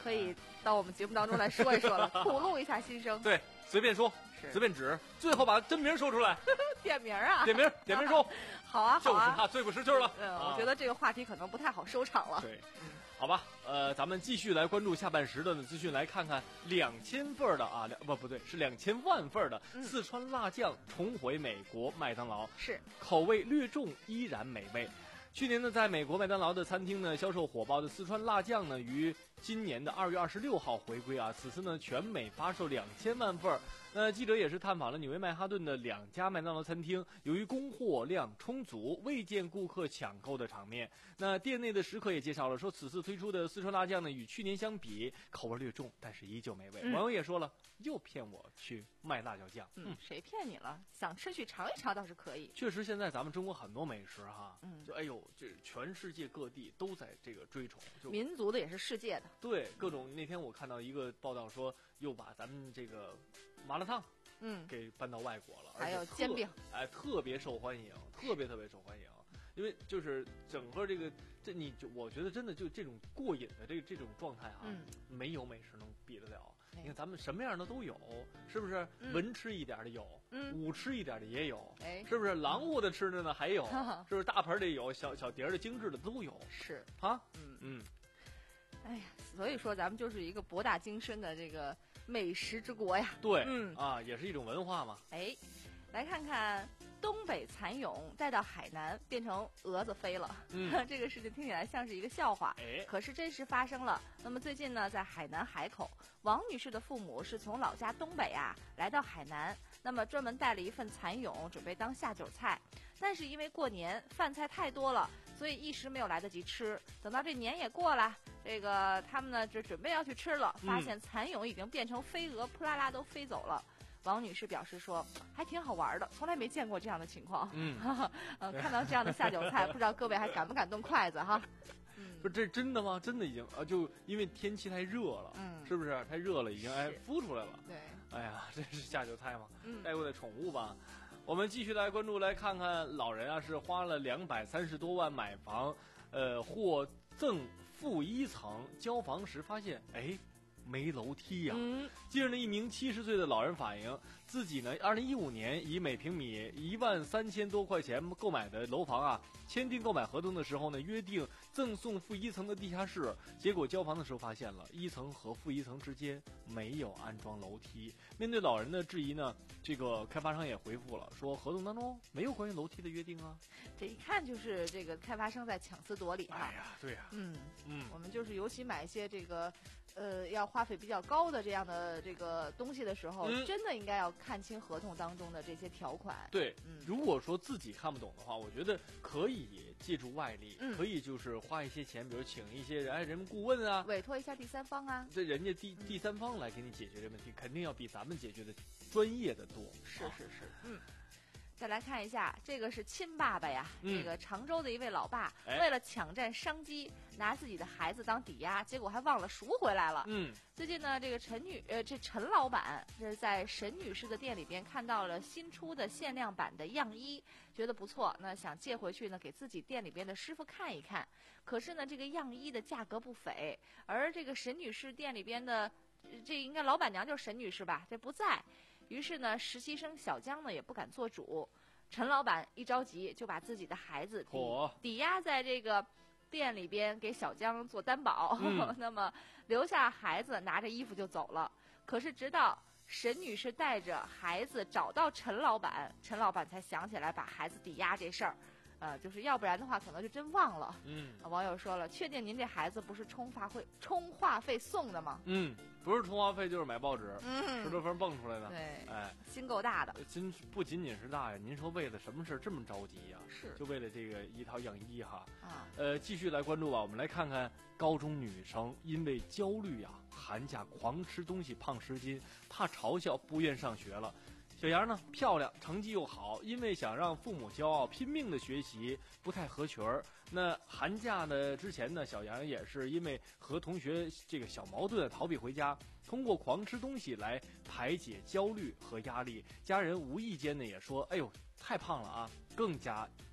可以到我们节目当中来说一说了，吐露一下心声。 对，随便说，随便指，最后把真名说出来。 点名啊！ 点名，点名说。 好啊，好啊。 就是他最不识趣了。 嗯，我觉得这个话题可能不太好收场了。 对，好吧，呃，咱们继续来关注下半时的资讯，来看看两千份的啊，两不不对，是两千万份的四川辣酱重回美国麦当劳， 是口味略重，依然美味。去年呢，在美国麦当劳的餐厅呢，销售火爆的四川辣酱呢，于今年的二月二十六号回归啊。此次呢，全美发售两千万份。那记者也是探访了纽约曼哈顿的两家麦当劳餐厅，由于供货量充足，未见顾客抢购的场面。那店内的食客也介绍了，说此次推出的四川辣酱呢，与去年相比，口味略重，但是依旧美味。 嗯、 网友也说了，又骗我去卖辣椒酱。 嗯，谁骗你了？想吃去尝一尝倒是可以。 确实，现在咱们中国很多美食哈， 嗯， 就哎呦，这全世界各地都在这个追崇，就民族的也是世界的。 对，各种那天我看到一个报道说，又把咱们这个麻辣烫。 嗯， 给搬到外国了， 还有煎饼， 哎，特别受欢迎，特别特别受欢迎，因为就是整个这个这你就我觉得真的就这种过瘾的这这种状态哈、啊， 嗯， 没有美食能比得了。你看咱们什么样的都有，是不是？ 嗯、 文吃一点的有， 嗯， 武吃一点的也有， 哎， 是不是？狼物的吃的呢还有，是不是？大盆的有，小小碟的精致的都有， 是啊， 嗯嗯。 哎呀，所以说咱们就是一个博大精深的这个美食之国呀。 对， 嗯啊，也是一种文化嘛。 哎，来看看东北蚕蛹带到海南变成蛾子飞了。 嗯， 这个事情听起来像是一个笑话， 哎， 可是真实发生了。那么最近呢，在海南海口，王女士的父母是从老家东北啊来到海南，那么专门带了一份蚕蛹，准备当下酒菜。但是因为过年饭菜太多了，所以一时没有来得及吃。等到这年也过了，这个他们呢就准备要去吃了，发现蚕蛹已经变成飞蛾，扑啦啦都飞走了。王女士表示说，还挺好玩的，从来没见过这样的情况。 嗯， 呃，看到这样的下酒菜，不知道各位还敢不敢动筷子哈？嗯， 不是这真的吗？真的已经啊，就因为天气太热了， 嗯， 是不是太热了，已经哎孵出来了。 对， 哎呀，这是下酒菜吗？ 嗯， 带过的宠物吧。我们继续来关注，来看看老人啊，是花了两百三十多万买房，呃，获赠负一层，交房时发现，哎。没楼梯呀、啊！ 嗯， 近日呢，一名七十岁的老人反映，自己呢，二零一五年以每平米一万三千多块钱购买的楼房啊，签订购买合同的时候呢，约定赠送负一层的地下室，结果交房的时候发现了一层和负一层之间没有安装楼梯。面对老人的质疑呢，这个开发商也回复了，说合同当中没有关于楼梯的约定啊。 这一看就是这个开发商在抢私夺理哈。 哎呀，对呀、啊， 嗯嗯， 我们就是尤其买一些这个。呃，要花费比较高的这样的这个东西的时候， 嗯、 真的应该要看清合同当中的这些条款。 对， 嗯， 如果说自己看不懂的话，我觉得可以借助外力， 嗯、 可以就是花一些钱，比如请一些人人顾问啊， 委托一下第三方啊， 这人家第第三方来给你解决这问题，肯定要比咱们解决的专业的多。 是是是，嗯。再来看一下，这个是亲爸爸呀， 嗯、 这个常州的一位老爸， 哎、 为了抢占商机，拿自己的孩子当抵押，结果还忘了赎回来了。 嗯， 最近呢，这个陈女，呃，这陈老板这是在沈女士的店里边看到了新出的限量版的样衣，觉得不错，那想借回去呢，给自己店里边的师傅看一看。可是呢，这个样衣的价格不菲，而这个沈女士店里边的，这应该老板娘就是沈女士吧，这不在。于是呢，实习生小江呢也不敢做主，陈老板一着急就把自己的孩子抵抵押在这个店里边给小江做担保， 嗯、 那么留下孩子拿着衣服就走了。可是直到沈女士带着孩子找到陈老板，陈老板才想起来把孩子抵押这事儿。呃，就是要不然的话，可能就真忘了。 嗯， 网友说了，确定您这孩子不是充话费充话费送的吗？ 嗯，不是充话费就是买报纸， 嗯， 石头缝蹦出来的。 对， 哎， 心够大的。 真不仅仅是大呀，您说为了什么事这么着急呀？ 是， 就为了这个一套样衣哈。 啊， 呃，继续来关注吧，我们来看看高中女生因为焦虑呀，寒假狂吃东西胖十斤，怕嘲笑不愿上学了。小杨呢漂亮，成绩又好，因为想让父母骄傲，拼命的学习，不太合群儿。那寒假呢之前呢，小杨也是因为和同学这个小矛盾逃避回家，通过狂吃东西来排解焦虑和压力。家人无意间呢也说：“哎呦，太胖了啊！”更加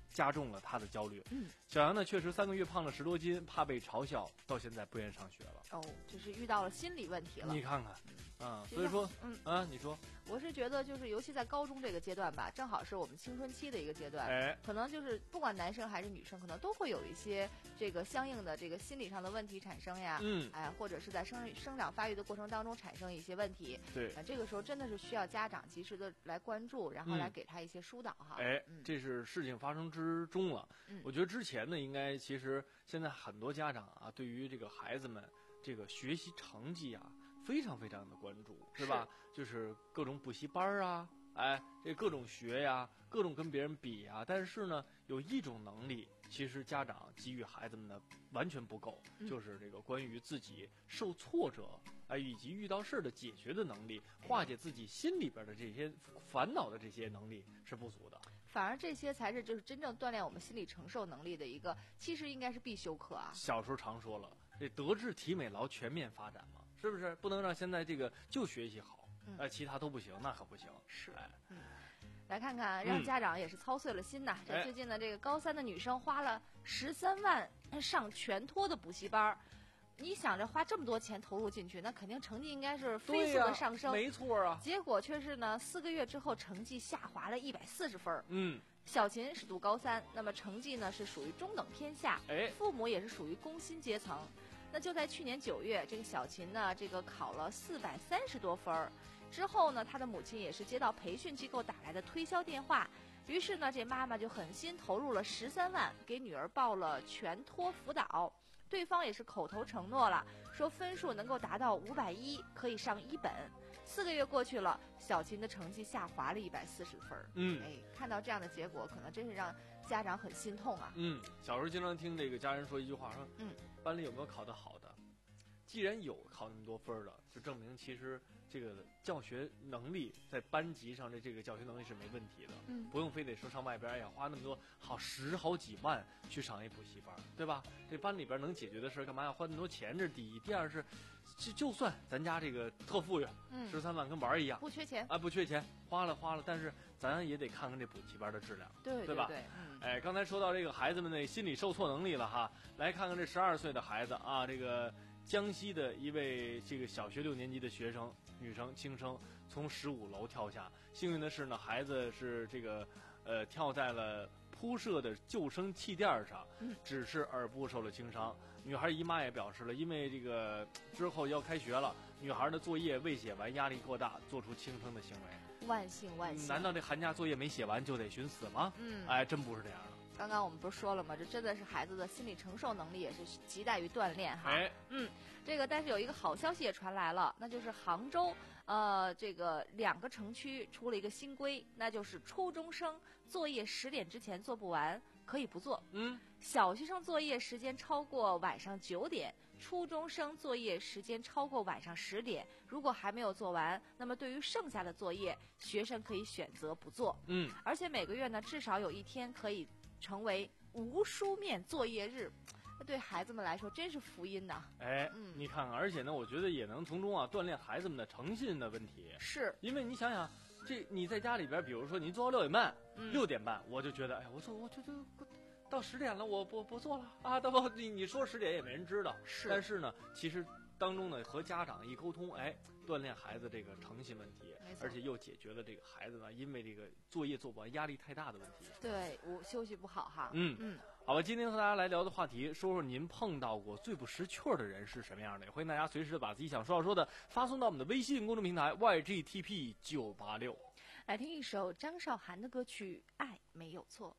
加重了他的焦虑。 嗯， 小杨呢确实三个月胖了十多斤，怕被嘲笑，到现在不愿意上学了。 哦，就是遇到了心理问题了。 你看看，啊、 其实所以说， 嗯啊，你说， 我是觉得就是尤其在高中这个阶段吧，正好是我们青春期的一个阶段， 哎， 可能就是不管男生还是女生，可能都会有一些这个相应的这个心理上的问题产生呀。 嗯， 哎，或者是在生生长发育的过程当中产生一些问题。 对， 啊，这个时候真的是需要家长及时的来关注，然后来嗯给他一些疏导哈。 哎， 嗯这是事情发生之中了。 嗯我觉得之前呢，应该其实现在很多家长啊，对于这个孩子们这个学习成绩啊，非常非常的关注，是吧？就是各种补习班啊，哎，这各种学呀，各种跟别人比呀。但是呢，有一种能力，其实家长给予孩子们的完全不够， 嗯就是这个关于自己受挫折，哎，以及遇到事儿的解决的能力，化解自己心里边的这些烦恼的这些能力是不足的。 反而这些才是就是真正锻炼我们心理承受能力的一个，其实应该是必修课啊。 小时候常说了，这德智体美劳全面发展嘛，是不是？不能让现在这个就学习好， 嗯哎，其他都不行，那可不行。 是， 哎， 嗯，来看看，让嗯家长也是操碎了心呐。这哎最近的这个高三的女生花了十三万上全托的补习班儿。你想着花这么多钱投入进去，那肯定成绩应该是飞速对呀的上升， 没错啊。 结果却是呢，四个月之后成绩下滑了一百四十分儿。 嗯， 小琴是读高三，那么成绩呢是属于中等偏下， 哎， 父母也是属于工薪阶层。那就在去年九月，这个小琴呢，这个考了四百三十多分儿，之后呢，她的母亲也是接到培训机构打来的推销电话，于是呢，这妈妈就狠心投入了十三万，给女儿报了全托辅导。对方也是口头承诺了，说分数能够达到五百一，可以上一本。四个月过去了，小琴的成绩下滑了一百四十分。 嗯， 哎，看到这样的结果，可能真是让家长很心痛啊。 嗯，小时候经常听这个家人说一句话，说， 嗯， 班里有没有考得好的？既然有考那么多分儿的，就证明其实这个教学能力在班级上的这个教学能力是没问题的。 嗯， 不用非得说上外边，哎呀，花那么多好十好几万去上一补习班，对吧？这班里边能解决的事儿，干嘛要花那么多钱？这是第一。第二是，就就算咱家这个特富裕， 嗯， 十三万跟玩儿一样， 不缺钱啊，不缺钱，花了花了，但是咱也得看看这补习班的质量， 对对吧？ 对对，嗯， 哎，刚才说到这个孩子们的心理受挫能力了哈，来看看这十二岁的孩子啊，这个江西的一位这个小学六年级的学生女生轻生，从十五楼跳下，幸运的是呢，孩子是这个呃跳在了铺设的救生气垫上，只是耳部受了轻伤。女孩姨妈也表示了，因为这个之后要开学了，女孩的作业未写完，压力过大，做出轻生的行为。 万幸万幸！ 难道这寒假作业没写完就得寻死吗？ 嗯， 哎，真不是这样的。 刚刚我们不是说了吗？这真的是孩子的心理承受能力也是亟待于锻炼哈。 哎， 嗯，这个但是有一个好消息也传来了，那就是杭州呃这个两个城区出了一个新规，那就是初中生作业十点之前做不完可以不做。 嗯， 小学生作业时间超过晚上九点，初中生作业时间超过晚上十点，如果还没有做完，那么对于剩下的作业，学生可以选择不做。 嗯， 而且每个月呢，至少有一天可以成为无书面作业日，对孩子们来说真是福音呐！ 哎， 嗯， 你看看，而且呢，我觉得也能从中啊锻炼孩子们的诚信的问题。 是， 因为你想想，这你在家里边，比如说你做到六点半， 嗯、 六点半我就觉得，哎，我做，我就就到十点了，我不不做了啊！到不你你说十点也没人知道。 是， 但是呢，其实当中呢和家长一沟通，哎，锻炼孩子这个诚信问题，而且又解决了这个孩子呢因为这个作业做不完压力太大的问题。 对，我休息不好哈。 嗯嗯， 好吧，今天和大家来聊的话题，说说您碰到过最不识趣儿的人是什么样的？也欢迎大家随时把自己想说要说的发送到我们的微信公众平台 Y G T P 九八六。 来听一首张韶涵的歌曲《爱没有错》。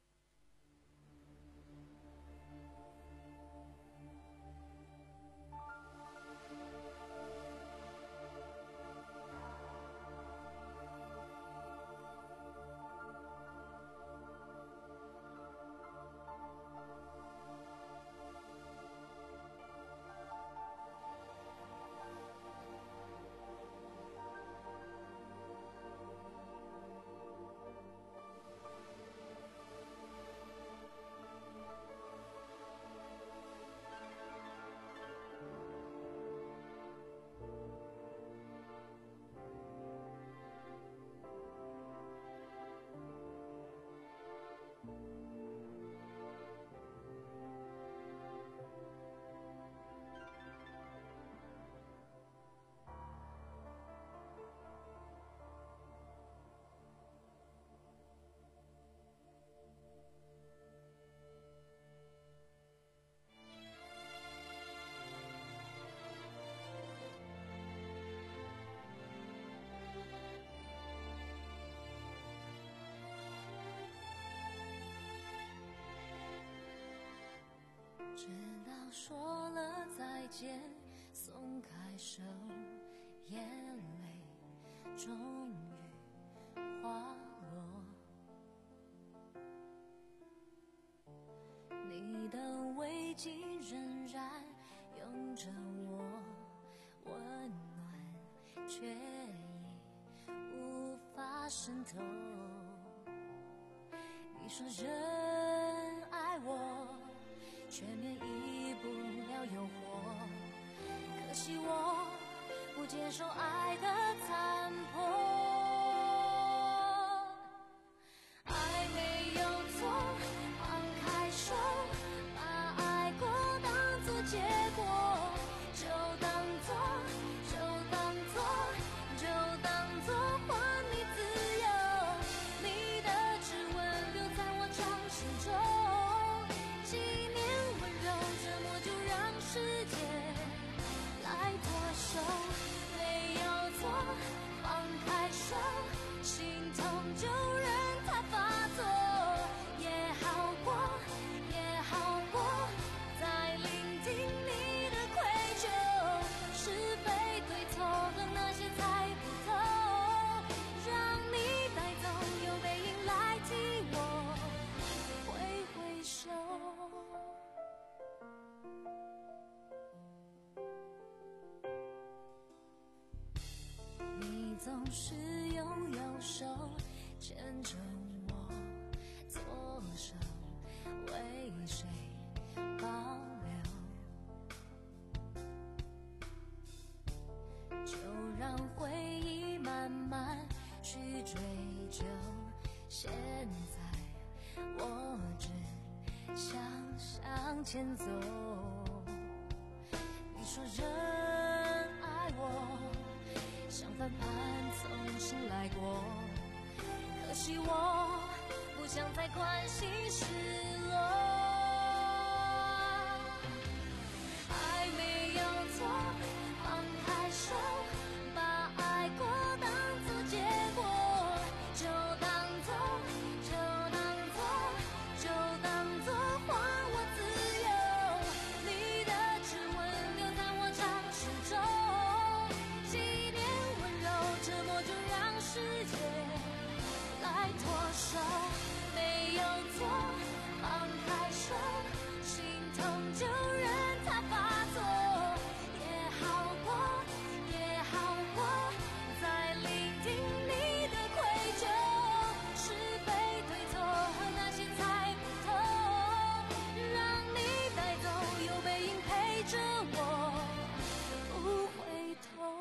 直到说了再见，松开手，眼泪终于滑落。你的围巾仍然拥着我，温暖却已无法渗透。你说人爱我，却免疫不了诱惑，可惜我不接受爱的残破。爱没有错，放开手，把爱过当作结果，就当作就当作就当作还你自由。你的指纹留在我掌心中，纪念温柔，折磨就让世界来脱手。没有错，放开手，心痛就任它发作，也好过也好过，再聆听你的愧疚，是非对错和那些猜不透，让你带走，有背影来替我挥挥手。你总是用右手牵着我左手，为谁保留？就让回忆慢慢去追究，现在我只想向前走。你说人爱我，像翻盘重新来过，可惜我不想再关心失落。爱没有错，放开手，把爱过当作结果，就当作就当作就当作还我自由。你的指纹留在我掌心中，纪念温柔，折磨就让世界来脱手。没有错，放开手，心痛就任它发作，也好过也好过，再聆听你的愧疚，是非对错和那些猜不透，让你带走，有背影陪着我不回头。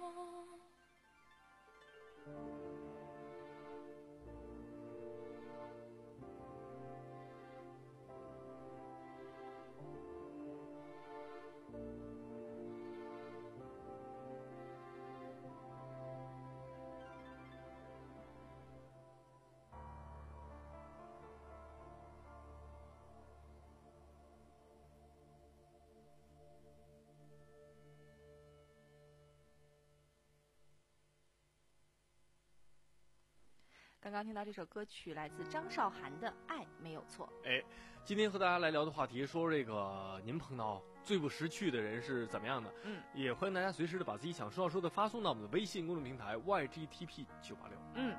刚刚听到这首歌曲来自张韶涵的《爱没有错》。 哎，今天和大家来聊的话题，说这个您碰到最不识趣的人是怎么样的？ 嗯， 也欢迎大家随时的把自己想说要说的发送到我们的微信公众平台 Y G T P 九八六。 嗯。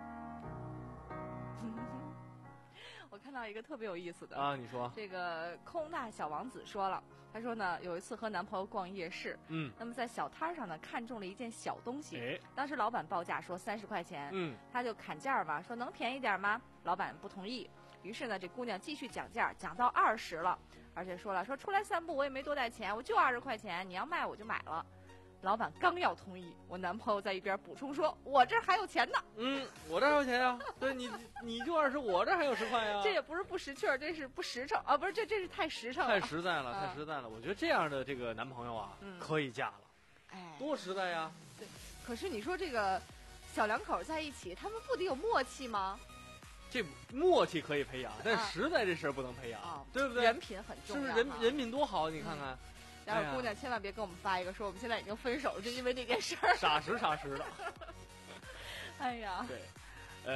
我看到一个特别有意思的啊，你说这个空大小王子说了，他说呢，有一次和男朋友逛夜市， 嗯， 那么在小摊上呢看中了一件小东西， 哎， 当时老板报价说三十块钱， 嗯， 他就砍价吧，说能便宜点吗？老板不同意，于是呢这姑娘继续讲价，讲到二十了，而且说了说出来散步我也没多带钱，我就二十块钱，你要卖我就买了。老板刚要同意，我男朋友在一边补充说：“我这还有钱呢。” 嗯，我这还有钱呀、啊？对你，你就二十，我这还有十块呀、啊。 这也不是不识趣儿，这是不实诚啊！不是，这这是太实诚了， 太实在了， 啊、 太实在了。我觉得这样的这个男朋友啊， 嗯、 可以嫁了。 哎， 多实在呀！ 对，可是你说这个小两口在一起，他们不得有默契吗？ 这默契可以培养，但实在这事儿不能培养， 啊、 对不对？ 人品很重要， 是不是人人品多好？你看看。 嗯然后姑娘千万别跟我们发一个说我们现在已经分手了，就因为这件事儿。 傻实傻实的。 哎呀， 对，呃，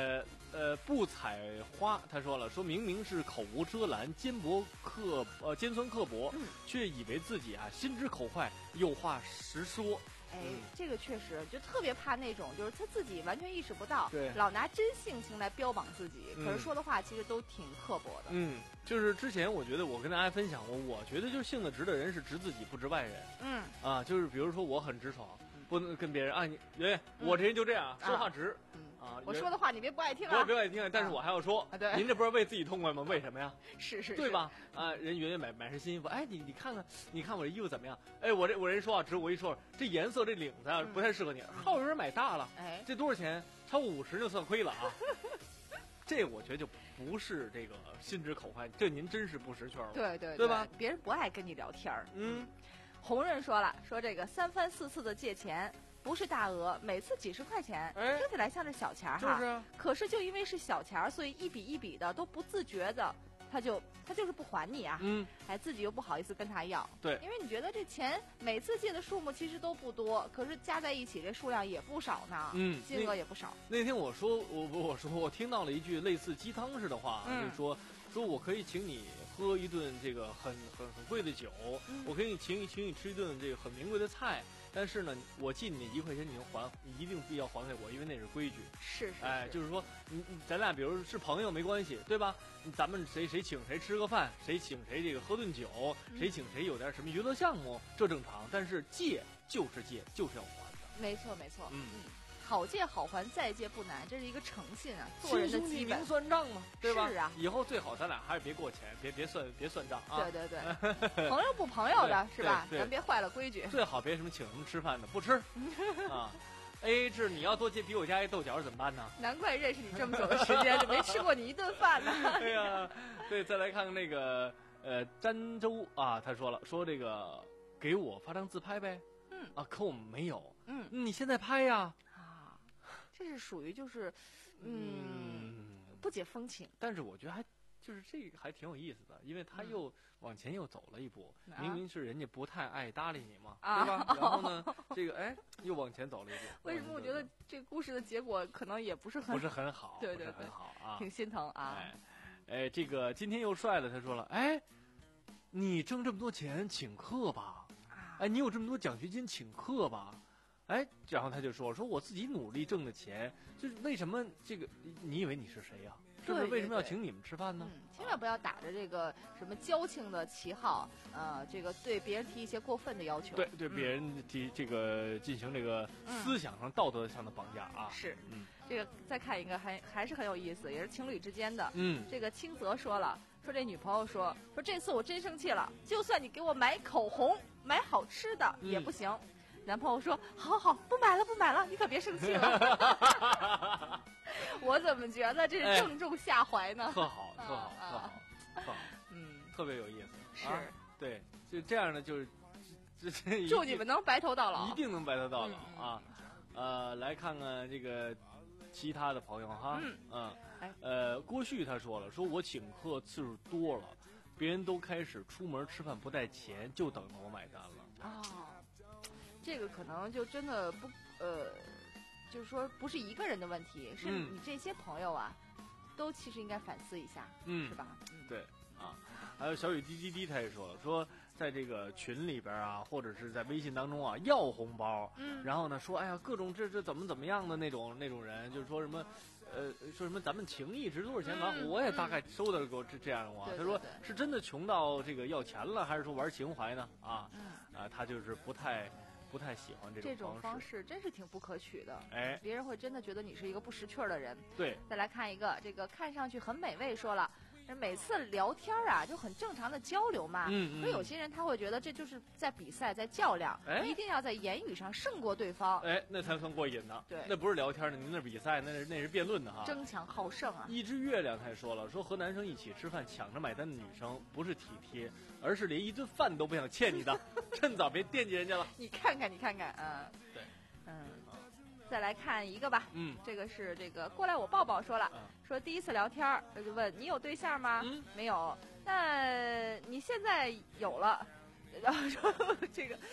呃，不采花，他说了，说明明是口无遮拦、尖薄刻呃尖酸刻薄， 嗯、 却以为自己啊心直口快，有话实说。 哎，这个确实就特别怕那种，就是他自己完全意识不到， 对， 老拿真性情来标榜自己， 嗯、 可是说的话其实都挺刻薄的。 嗯，就是之前我觉得我跟大家分享过，我觉得就是性子直的人是直自己不直外人。 嗯， 啊，就是比如说我很直爽，不能跟别人啊，你哎，我这人就这样， 嗯、 说话直。 嗯啊， 我说的话你别不爱听啊！ 我别不爱听，但是我还要说。 啊，对， 您这不是为自己痛快吗？为什么呀？ 是是， 对吧？啊，人圆圆买买身新衣服，哎，你你看看，你看我这衣服怎么样？哎，我这我人说话直，我一说这颜色这领子啊不太适合你，好有人买大了， 哎， 这多少钱？超过五十就算亏了啊！这我觉得就不是这个心直口快，这您真是不识趣了。 对对对吧？ 别人不爱跟你聊天儿。 嗯， 红润说了，说这个三番四次的借钱。不是大额，每次几十块钱， 哎、 听起来像是小钱哈。 就是、啊。 可是就因为是小钱，所以一笔一笔的都不自觉的，他就他就是不还你啊。 嗯。 哎，自己又不好意思跟他要。 对。 因为你觉得这钱每次借的数目其实都不多，可是加在一起这数量也不少呢。 嗯。 金额也不少。 那, 那天我说我我说我听到了一句类似鸡汤似的话， 嗯、 就是说说我可以请你喝一顿这个很很很贵的酒， 嗯、 我可以请你请你吃一顿这个很名贵的菜。但是呢，我借你一块钱，你能还，你一定必要还给我，因为那是规矩。 是是。 哎，就是说，你咱俩比如是朋友没关系，对吧？咱们谁谁请谁吃个饭，谁请谁这个喝顿酒， 嗯、 谁请谁有点什么娱乐项目，这正常。但是借就是借，就是要还的。 没错没错。 嗯嗯。好借好还，再借不难，这是一个诚信啊，做人的基本。 明算账嘛，对吧？ 是啊， 以后最好咱俩还是别过钱，别别算别算账啊。 对对对，朋友不朋友的是吧？咱别坏了规矩。 最好别什么请什么吃饭的，不吃啊。A A 制，你要多借比我家一豆角怎么办呢？ 难怪认识你这么久的时间，就没吃过你一顿饭呢。 对呀，对，再来看看那个呃儋州啊，他说了，说这个给我发张自拍呗。 嗯啊，可我们没有。 嗯， 你现在拍呀。 这是属于就是，嗯，不解风情。 但是我觉得还就是这个还挺有意思的，因为他又往前又走了一步， 嗯、 明明是人家不太爱搭理你嘛， 啊、 对吧？然后呢，这个哎又往前走了一步。 为什么我觉得这个故事的结果可能也不是很不是很好？ 对对对， 很好啊， 挺心疼啊。 哎，哎，这个今天又帅了，他说了，哎，你挣这么多钱，请客吧。哎，你有这么多奖学金，请客吧。哎，然后他就说：“说我自己努力挣的钱，就是为什么这个？你以为你是谁呀、啊？是不是？为什么要请你们吃饭呢？ 嗯，千万不要打着这个什么交情的旗号，呃，这个对别人提一些过分的要求。 对，对别人提这个进行这个思想上、嗯、道德上的绑架啊。 是， 嗯， 这个再看一个还还是很有意思，也是情侣之间的。 嗯， 这个清泽说了，说这女朋友说说这次我真生气了，就算你给我买口红、买好吃的、 嗯、 也不行。”男朋友说：“好好，不买了，不买了，你可别生气了。”我怎么觉得这是正中下怀呢？ 哎、特好，特好，特好，特好， 嗯， 特别有意思。 是， 啊、对，就这样的，就是这这祝你们能白头到老， 一定能白头到老、 嗯、 啊！呃，来看看这个其他的朋友哈， 嗯嗯， 哎， 呃，郭旭他说了，说我请客次数多了，别人都开始出门吃饭不带钱，就等着我买单了。 哦。这个可能就真的不呃，就是说不是一个人的问题，是你这些朋友啊，嗯、都其实应该反思一下， 嗯， 是吧？嗯， 对啊。还有小雨滴滴滴，他也说了，说在这个群里边啊，或者是在微信当中啊，要红包， 嗯， 然后呢说，哎呀，各种这这怎么怎么样的那种那种人，就是说什么。呃，说什么咱们情谊值多少钱？完、嗯，我也大概收到过这这样的话。他说是真的穷到这个要钱了，还是说玩情怀呢？啊， 嗯、 啊，他就是不太不太喜欢这种这种方式，真是挺不可取的。 哎， 别人会真的觉得你是一个不识趣儿的人。 对， 再来看一个，这个看上去很美味，说了。每次聊天啊，就很正常的交流嘛。 嗯嗯。 所以有些人他会觉得这就是在比赛，在较量， 哎、 一定要在言语上胜过对方。 哎，那才算过瘾呢。 对， 那不是聊天呢，您那是比赛，那是那是辩论的哈。 争强好胜啊！ 一只月亮他也说了，说和男生一起吃饭抢着买单的女生不是体贴，而是连一顿饭都不想欠你的，趁早别惦记人家了。 你看看，你看看，嗯， 对， 嗯。再来看一个吧， 嗯， 这个是这个过来我抱抱说了， 嗯、 说第一次聊天他就问你有对象吗？ 嗯， 没有。那你现在有了，然后说这个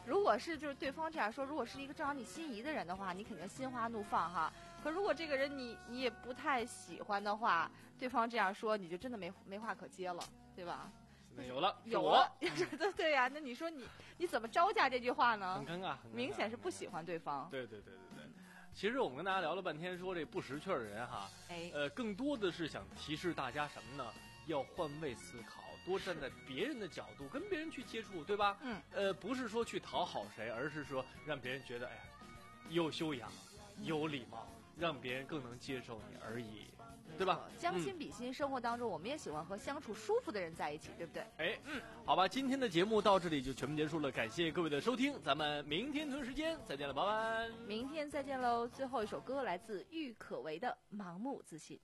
如果是就是对方这样说，如果是一个正好你心仪的人的话，你肯定心花怒放哈。可如果这个人你你也不太喜欢的话，对方这样说，你就真的没没话可接了，对吧？ 有了， 有了，对对呀、啊。那你说你你怎么招架这句话呢？ 很尴尬，很尴尬明显是不喜欢对方。 对对对对对。其实我们跟大家聊了半天，说这不识趣的人哈， 哎， 呃，更多的是想提示大家什么呢？要换位思考，多站在别人的角度跟别人去接触，对吧？ 嗯。 呃，不是说去讨好谁，而是说让别人觉得，哎呀，有修养、有礼貌，让别人更能接受你而已。对吧？ 将心比心，嗯、生活当中我们也喜欢和相处舒服的人在一起，对不对？ 哎，嗯，好吧，今天的节目到这里就全部结束了，感谢各位的收听，咱们明天同一时间再见了，拜拜。 明天再见喽！最后一首歌来自郁可唯的《盲目自信》。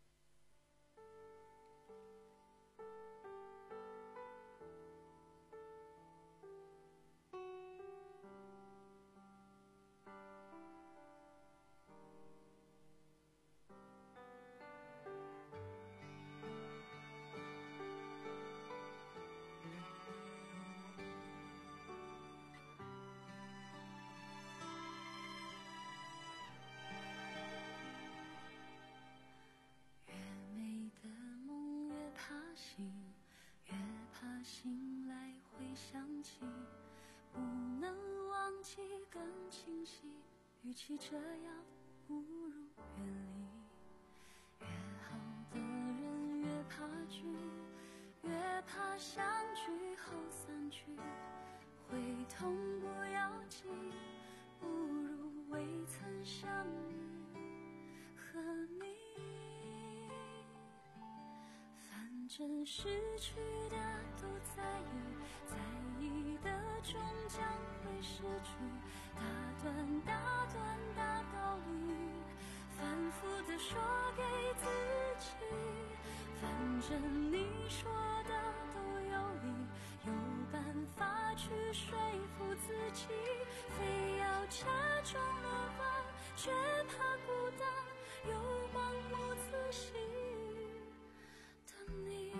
越怕醒来会想起，不能忘记更清晰，与其这样不如远离。越好的人越怕聚，越怕相聚后散去，会痛不要紧，不如未曾相遇和你。反正失去的都在意，在意的终将会失去，大段大段大道理，反复的说给自己，反正你说的都有理，有办法去说服自己，非要假装乐观，却怕孤单，又盲目自信的你。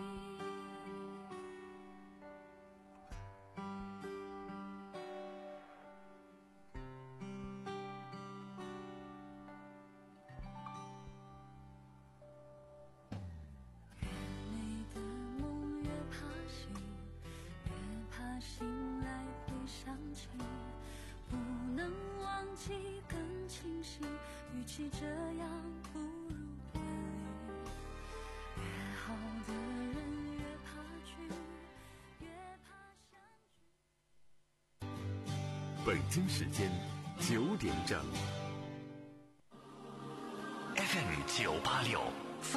越美的梦越怕醒，越怕醒来会想起，不能忘记更清晰，与其这样不如远离。越好的人越怕聚，越怕相聚。 北京时间九点整。 F M 九八六。